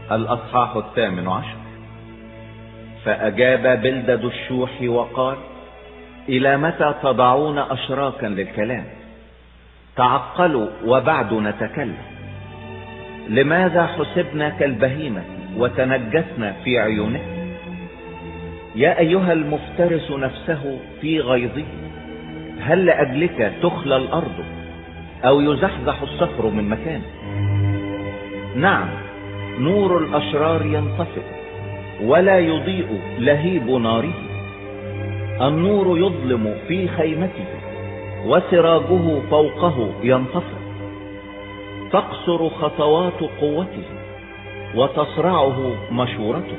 الأصحاح 18. فأجاب بلدد الشوح وقال: إلى متى تضعون أشراكا للكلام؟ تعقلوا وبعد نتكلم. لماذا حسبنا كالبهيمة وتنجسنا في عيونه؟ يا أيها المفترس نفسه في غيظه، هل لأجلك تخلى الأرض أو يزحزح الصخر من مكانه؟ نعم، نور الأشرار ينطفئ ولا يضيء لهيب ناره. النور يظلم في خيمته وسراجه فوقه ينطفئ. تقصر خطوات قوته وتصرعه مشورته،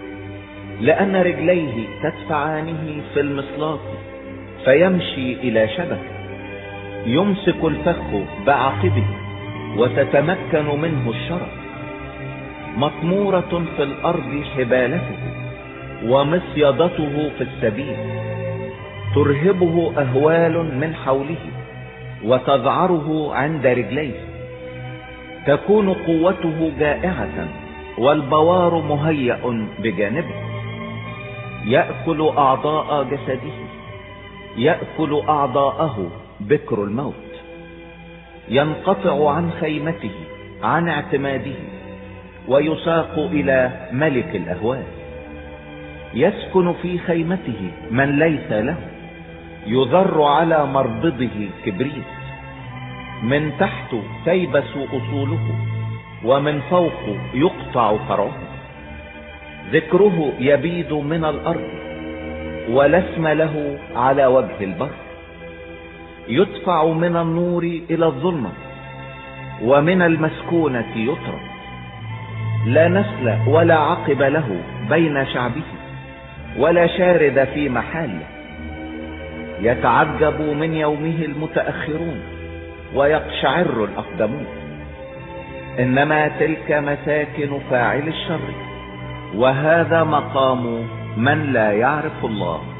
لأن رجليه تدفعانه في المصلاة فيمشي إلى شبكه. يمسك الفخ بعقبه وتتمكن منه الشرف. مطمورة في الأرض حبالته ومصيدته في السبيل. ترهبه أهوال من حوله وتذعره عند رجليه. تكون قوته جائعة والبوار مهيأ بجانبه. يأكل أعضاء جسده، يأكل أعضاءه بكر الموت. ينقطع عن خيمته عن اعتماده ويساق إلى ملك الأهوال. يسكن في خيمته من ليس له. يذر على مربضه كبريت. من تحت تيبس أصوله ومن فوق يقطع فرعه. ذكره يبيد من الأرض ولا اسم له على وجه البر. يدفع من النور إلى الظلمة ومن المسكونة يطرد. لا نسل ولا عقب له بين شعبه ولا شارد في محاله. يتعجب من يومه المتأخرون ويقشعر الأقدمون. إنما تلك مساكن فاعل الشر، وهذا مقام من لا يعرف الله.